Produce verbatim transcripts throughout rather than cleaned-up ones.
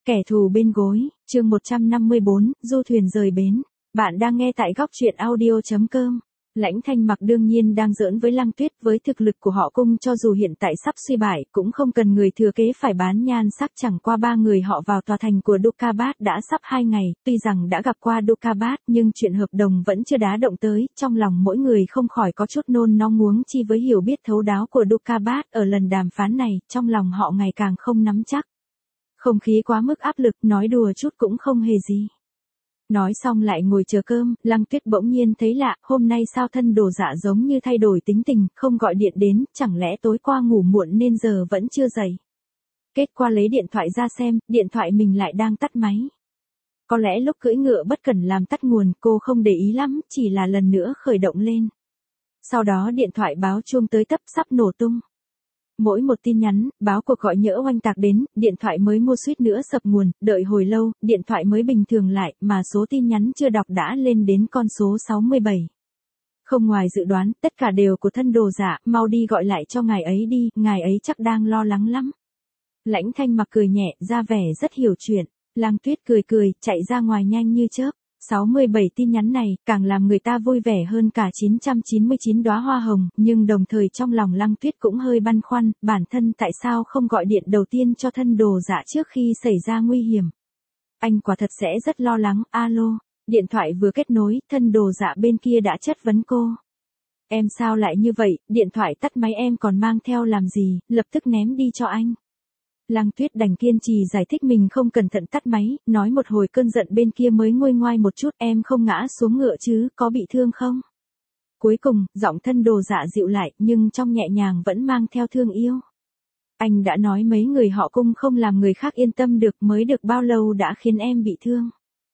Kẻ thù bên gối, chương một trăm năm mươi bốn, du thuyền rời bến. Bạn đang nghe tại góc truyện audio chấm com. Lãnh Thanh Mặc đương nhiên đang giỡn với Lăng Tuyết, với thực lực của họ cung cho dù hiện tại sắp suy bại cũng không cần người thừa kế phải bán nhan sắc. Chẳng qua ba người họ vào tòa thành của Dukabat đã sắp hai ngày, tuy rằng đã gặp qua Dukabat nhưng chuyện hợp đồng vẫn chưa đá động tới, trong lòng mỗi người không khỏi có chút nôn nóng, huống chi với hiểu biết thấu đáo của Dukabat ở lần đàm phán này, trong lòng họ ngày càng không nắm chắc. Không khí quá mức áp lực, nói đùa chút cũng không hề gì. Nói xong lại ngồi chờ cơm, Lăng Tuyết bỗng nhiên thấy lạ, hôm nay sao thân đồ dạ giống như thay đổi tính tình, không gọi điện đến, chẳng lẽ tối qua ngủ muộn nên giờ vẫn chưa dậy. Kết quả lấy điện thoại ra xem, điện thoại mình lại đang tắt máy. Có lẽ lúc cưỡi ngựa bất cẩn làm tắt nguồn, cô không để ý lắm, chỉ là lần nữa khởi động lên. Sau đó điện thoại báo chuông tới tấp sắp nổ tung. Mỗi một tin nhắn, báo cuộc gọi nhỡ oanh tạc đến, điện thoại mới mua suýt nữa sập nguồn, đợi hồi lâu, điện thoại mới bình thường lại, mà số tin nhắn chưa đọc đã lên đến con số sáu mươi bảy. Không ngoài dự đoán, tất cả đều của thân đồ dạ, mau đi gọi lại cho ngài ấy đi, ngài ấy chắc đang lo lắng lắm. Lãnh Thanh Mặc cười nhẹ, ra vẻ rất hiểu chuyện. Lăng Tuyết cười cười, chạy ra ngoài nhanh như chớp. sáu mươi bảy tin nhắn này, càng làm người ta vui vẻ hơn cả chín trăm chín mươi chín đóa hoa hồng, nhưng đồng thời trong lòng Lăng Tuyết cũng hơi băn khoăn, bản thân tại sao không gọi điện đầu tiên cho thân đồ dạ trước khi xảy ra nguy hiểm. Anh quả thật sẽ rất lo lắng, alo, điện thoại vừa kết nối, thân đồ dạ bên kia đã chất vấn cô. Em sao lại như vậy, điện thoại tắt máy em còn mang theo làm gì, lập tức ném đi cho anh. Lăng Tuyết đành kiên trì giải thích mình không cẩn thận tắt máy, nói một hồi cơn giận bên kia mới nguôi ngoai một chút, em không ngã xuống ngựa chứ, có bị thương không? Cuối cùng, giọng thân đồ dạ dịu lại, nhưng trong nhẹ nhàng vẫn mang theo thương yêu. Anh đã nói mấy người họ cung không làm người khác yên tâm được, mới được bao lâu đã khiến em bị thương.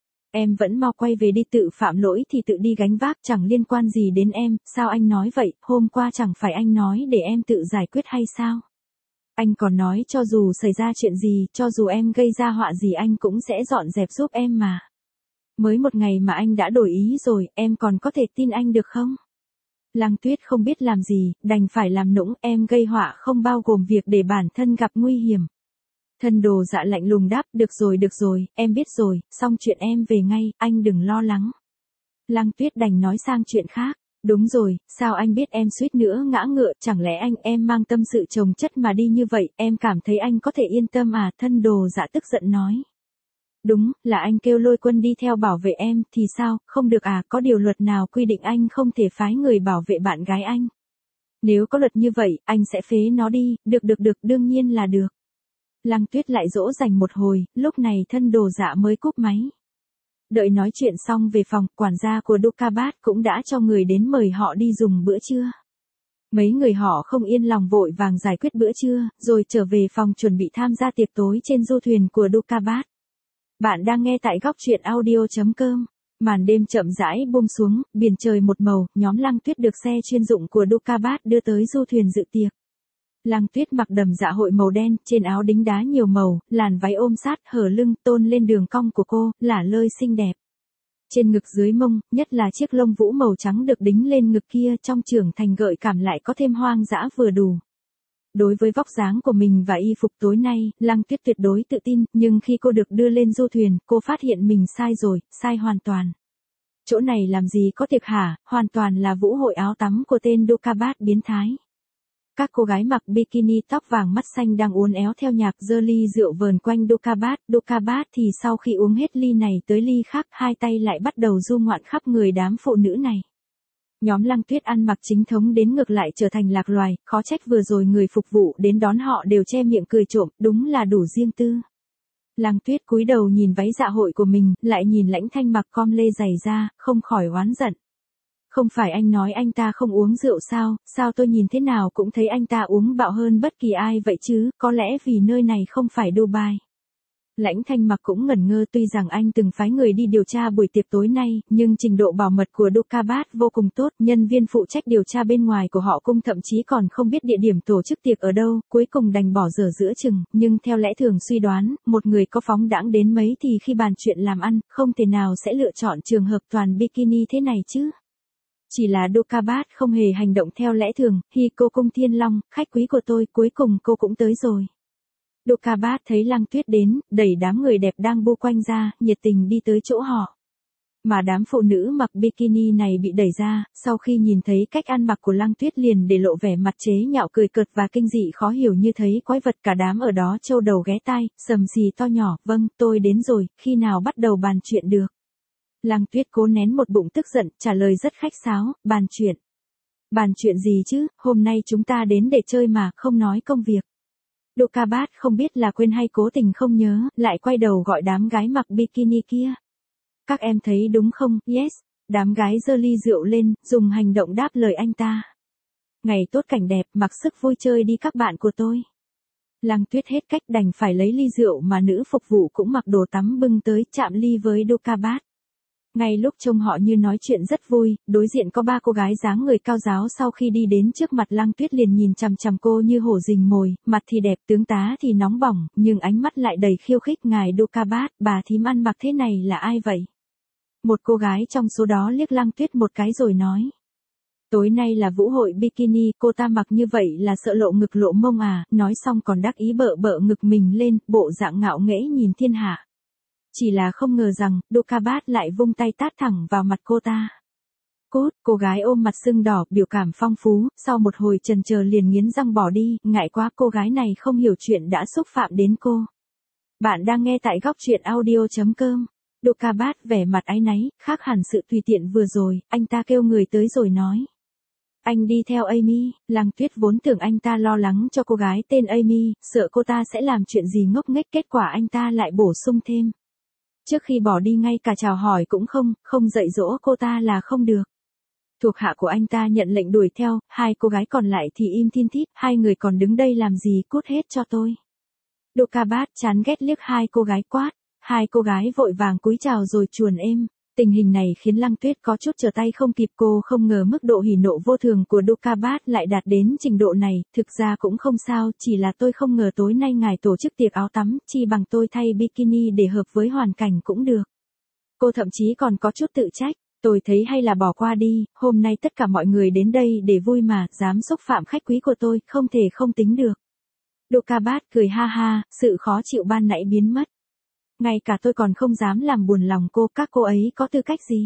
Em vẫn mau quay về đi, tự phạm lỗi thì tự đi gánh vác, chẳng liên quan gì đến em, sao anh nói vậy, hôm qua chẳng phải anh nói để em tự giải quyết hay sao? Anh còn nói cho dù xảy ra chuyện gì, cho dù em gây ra họa gì anh cũng sẽ dọn dẹp giúp em mà. Mới một ngày mà anh đã đổi ý rồi, em còn có thể tin anh được không? Lăng Tuyết không biết làm gì, đành phải làm nũng, em gây họa không bao gồm việc để bản thân gặp nguy hiểm. Thân đồ dạ lạnh lùng đáp, được rồi được rồi, em biết rồi, xong chuyện em về ngay, anh đừng lo lắng. Lăng Tuyết đành nói sang chuyện khác. Đúng rồi, sao anh biết em suýt nữa ngã ngựa, chẳng lẽ anh em mang tâm sự chồng chất mà đi như vậy, em cảm thấy anh có thể yên tâm à, thân đồ dạ tức giận nói. Đúng, là anh kêu Lôi Quân đi theo bảo vệ em, thì sao, không được à, có điều luật nào quy định anh không thể phái người bảo vệ bạn gái anh. Nếu có luật như vậy, anh sẽ phế nó đi, được được được, đương nhiên là được. Lăng Tuyết lại dỗ dành một hồi, lúc này thân đồ dạ mới cúp máy. Đợi nói chuyện xong về phòng, quản gia của Dukabat cũng đã cho người đến mời họ đi dùng bữa trưa. Mấy người họ không yên lòng vội vàng giải quyết bữa trưa, rồi trở về phòng chuẩn bị tham gia tiệc tối trên du thuyền của Dukabat. Bạn đang nghe tại góc truyện audio chấm com. Màn đêm chậm rãi buông xuống, biển trời một màu, nhóm Lăng Tuyết được xe chuyên dụng của Dukabat đưa tới du thuyền dự tiệc. Lăng Tuyết mặc đầm dạ hội màu đen, trên áo đính đá nhiều màu, làn váy ôm sát, hở lưng, tôn lên đường cong của cô, lả lơi xinh đẹp. Trên ngực dưới mông, nhất là chiếc lông vũ màu trắng được đính lên ngực kia, trong trưởng thành gợi cảm lại có thêm hoang dã vừa đủ. Đối với vóc dáng của mình và y phục tối nay, Lăng Tuyết tuyệt đối tự tin, nhưng khi cô được đưa lên du thuyền, cô phát hiện mình sai rồi, sai hoàn toàn. Chỗ này làm gì có tiệc hả, hoàn toàn là vũ hội áo tắm của tên Dukabat biến thái. Các cô gái mặc bikini tóc vàng mắt xanh đang uốn éo theo nhạc, giơ ly rượu vờn quanh Dukabat. Dukabat thì sau khi uống hết ly này tới ly khác, hai tay lại bắt đầu du ngoạn khắp người đám phụ nữ này. Nhóm Lăng Tuyết ăn mặc chính thống đến ngược lại trở thành lạc loài, khó trách vừa rồi người phục vụ đến đón họ đều che miệng cười trộm, đúng là đủ riêng tư. Lăng Tuyết cúi đầu nhìn váy dạ hội của mình, lại nhìn Lãnh Thanh Mặc com lê giày ra, không khỏi oán giận. Không phải anh nói anh ta không uống rượu sao, sao tôi nhìn thế nào cũng thấy anh ta uống bạo hơn bất kỳ ai vậy chứ, có lẽ vì nơi này không phải Dubai. Lãnh Thanh Mặc cũng ngẩn ngơ, tuy rằng anh từng phái người đi điều tra buổi tiệc tối nay, nhưng trình độ bảo mật của Dukabat vô cùng tốt, nhân viên phụ trách điều tra bên ngoài của họ cung thậm chí còn không biết địa điểm tổ chức tiệc ở đâu, cuối cùng đành bỏ dở giữa chừng, nhưng theo lẽ thường suy đoán, một người có phóng đãng đến mấy thì khi bàn chuyện làm ăn, không thể nào sẽ lựa chọn trường hợp toàn bikini thế này chứ. Chỉ là Dukabat không hề hành động theo lẽ thường, hi cô cung Thiên Long, khách quý của tôi, cuối cùng cô cũng tới rồi. Dukabat thấy Lăng Tuyết đến, đẩy đám người đẹp đang bu quanh ra, nhiệt tình đi tới chỗ họ. Mà đám phụ nữ mặc bikini này bị đẩy ra, sau khi nhìn thấy cách ăn mặc của Lăng Tuyết liền để lộ vẻ mặt chế nhạo cười cợt và kinh dị khó hiểu như thấy quái vật, cả đám ở đó trâu đầu ghé tai, sầm xì to nhỏ, vâng, tôi đến rồi, khi nào bắt đầu bàn chuyện được. Lăng Tuyết cố nén một bụng tức giận, trả lời rất khách sáo, bàn chuyện. Bàn chuyện gì chứ, hôm nay chúng ta đến để chơi mà, không nói công việc. Dukabat không biết là quên hay cố tình không nhớ, lại quay đầu gọi đám gái mặc bikini kia. Các em thấy đúng không, yes, đám gái giơ ly rượu lên, dùng hành động đáp lời anh ta. Ngày tốt cảnh đẹp, mặc sức vui chơi đi các bạn của tôi. Lăng Tuyết hết cách đành phải lấy ly rượu mà nữ phục vụ cũng mặc đồ tắm bưng tới chạm ly với Dukabat. Ngay lúc trông họ như nói chuyện rất vui, đối diện có ba cô gái dáng người cao ráo sau khi đi đến trước mặt Lăng Tuyết liền nhìn chằm chằm cô như hổ rình mồi, mặt thì đẹp tướng tá thì nóng bỏng, nhưng ánh mắt lại đầy khiêu khích. Ngài Dukabat, bà thím ăn mặc thế này là ai vậy? Một cô gái trong số đó liếc Lăng Tuyết một cái rồi nói. Tối nay là vũ hội bikini, cô ta mặc như vậy là sợ lộ ngực lộ mông à, nói xong còn đắc ý bợ bợ ngực mình lên, bộ dạng ngạo nghễ nhìn thiên hạ. Chỉ là không ngờ rằng, Dukabat lại vung tay tát thẳng vào mặt cô ta. Cút, cô gái ôm mặt sưng đỏ, biểu cảm phong phú, sau một hồi chần chờ liền nghiến răng bỏ đi, ngại quá cô gái này không hiểu chuyện đã xúc phạm đến cô. Bạn đang nghe tại góc truyện audio chấm com. Dukabat vẻ mặt áy náy, khác hẳn sự tùy tiện vừa rồi, anh ta kêu người tới rồi nói. Anh đi theo Amy. Lăng Tuyết vốn tưởng anh ta lo lắng cho cô gái tên Amy, sợ cô ta sẽ làm chuyện gì ngốc nghếch, kết quả anh ta lại bổ sung thêm. Trước khi bỏ đi ngay cả chào hỏi cũng không, không dạy dỗ cô ta là không được. Thuộc hạ của anh ta nhận lệnh đuổi theo, hai cô gái còn lại thì im thin thít, hai người còn đứng đây làm gì, cút hết cho tôi. Dukabat chán ghét liếc hai cô gái quát, hai cô gái vội vàng cúi chào rồi chuồn êm. Tình hình này khiến Lăng Tuyết có chút trở tay không kịp, cô không ngờ mức độ hỉ nộ vô thường của Dukabat lại đạt đến trình độ này, thực ra cũng không sao, chỉ là tôi không ngờ tối nay ngài tổ chức tiệc áo tắm, chi bằng tôi thay bikini để hợp với hoàn cảnh cũng được. Cô thậm chí còn có chút tự trách, tôi thấy hay là bỏ qua đi, hôm nay tất cả mọi người đến đây để vui mà, dám xúc phạm khách quý của tôi, không thể không tính được. Dukabat cười ha ha, sự khó chịu ban nãy biến mất. Ngay cả tôi còn không dám làm buồn lòng cô, các cô ấy có tư cách gì?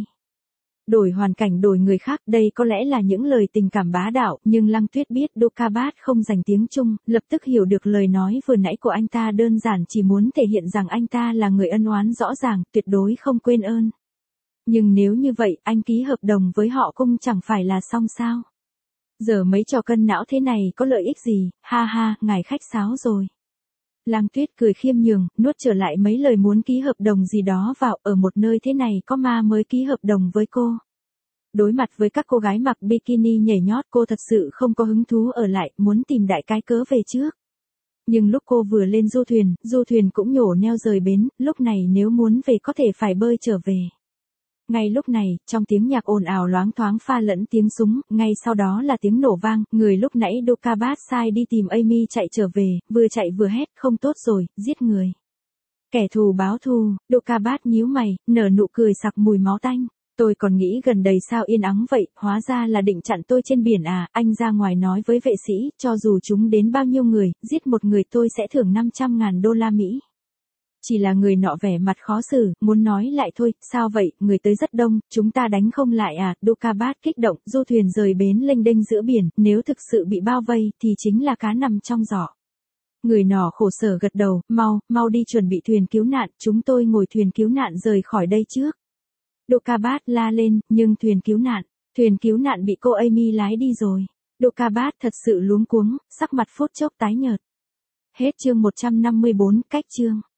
Đổi hoàn cảnh đổi người khác, đây có lẽ là những lời tình cảm bá đạo, nhưng Lăng Tuyết biết Dukabat không dành tiếng Trung, lập tức hiểu được lời nói vừa nãy của anh ta đơn giản chỉ muốn thể hiện rằng anh ta là người ân oán rõ ràng, tuyệt đối không quên ơn. Nhưng nếu như vậy, anh ký hợp đồng với họ cung chẳng phải là xong sao? Giờ mấy trò cân não thế này có lợi ích gì, ha ha, ngài khách sáo rồi. Lăng Tuyết cười khiêm nhường, nuốt trở lại mấy lời muốn ký hợp đồng gì đó vào, ở một nơi thế này có ma mới ký hợp đồng với cô. Đối mặt với các cô gái mặc bikini nhảy nhót, cô thật sự không có hứng thú ở lại, muốn tìm đại cái cớ về trước. Nhưng lúc cô vừa lên du thuyền, du thuyền cũng nhổ neo rời bến, lúc này nếu muốn về có thể phải bơi trở về. Ngay lúc này, trong tiếng nhạc ồn ào loáng thoáng pha lẫn tiếng súng, ngay sau đó là tiếng nổ vang, người lúc nãy Dukabat sai đi tìm Amy chạy trở về, vừa chạy vừa hét, không tốt rồi, giết người. Kẻ thù báo thù, Dukabat nhíu mày, nở nụ cười sặc mùi máu tanh. Tôi còn nghĩ gần đây sao yên ắng vậy, hóa ra là định chặn tôi trên biển à, anh ra ngoài nói với vệ sĩ, cho dù chúng đến bao nhiêu người, giết một người tôi sẽ thưởng năm trăm ngàn đô la Mỹ. Chỉ là người nọ vẻ mặt khó xử, muốn nói lại thôi, sao vậy, người tới rất đông, chúng ta đánh không lại à, Dukabat kích động, du thuyền rời bến lênh đênh giữa biển, nếu thực sự bị bao vây, thì chính là cá nằm trong giỏ. Người nọ khổ sở gật đầu, mau, mau đi chuẩn bị thuyền cứu nạn, chúng tôi ngồi thuyền cứu nạn rời khỏi đây trước. Dukabat la lên, nhưng thuyền cứu nạn, thuyền cứu nạn bị cô Amy lái đi rồi. Dukabat thật sự luống cuống, sắc mặt phút chốc tái nhợt. Hết chương một trăm năm mươi bốn, cách chương.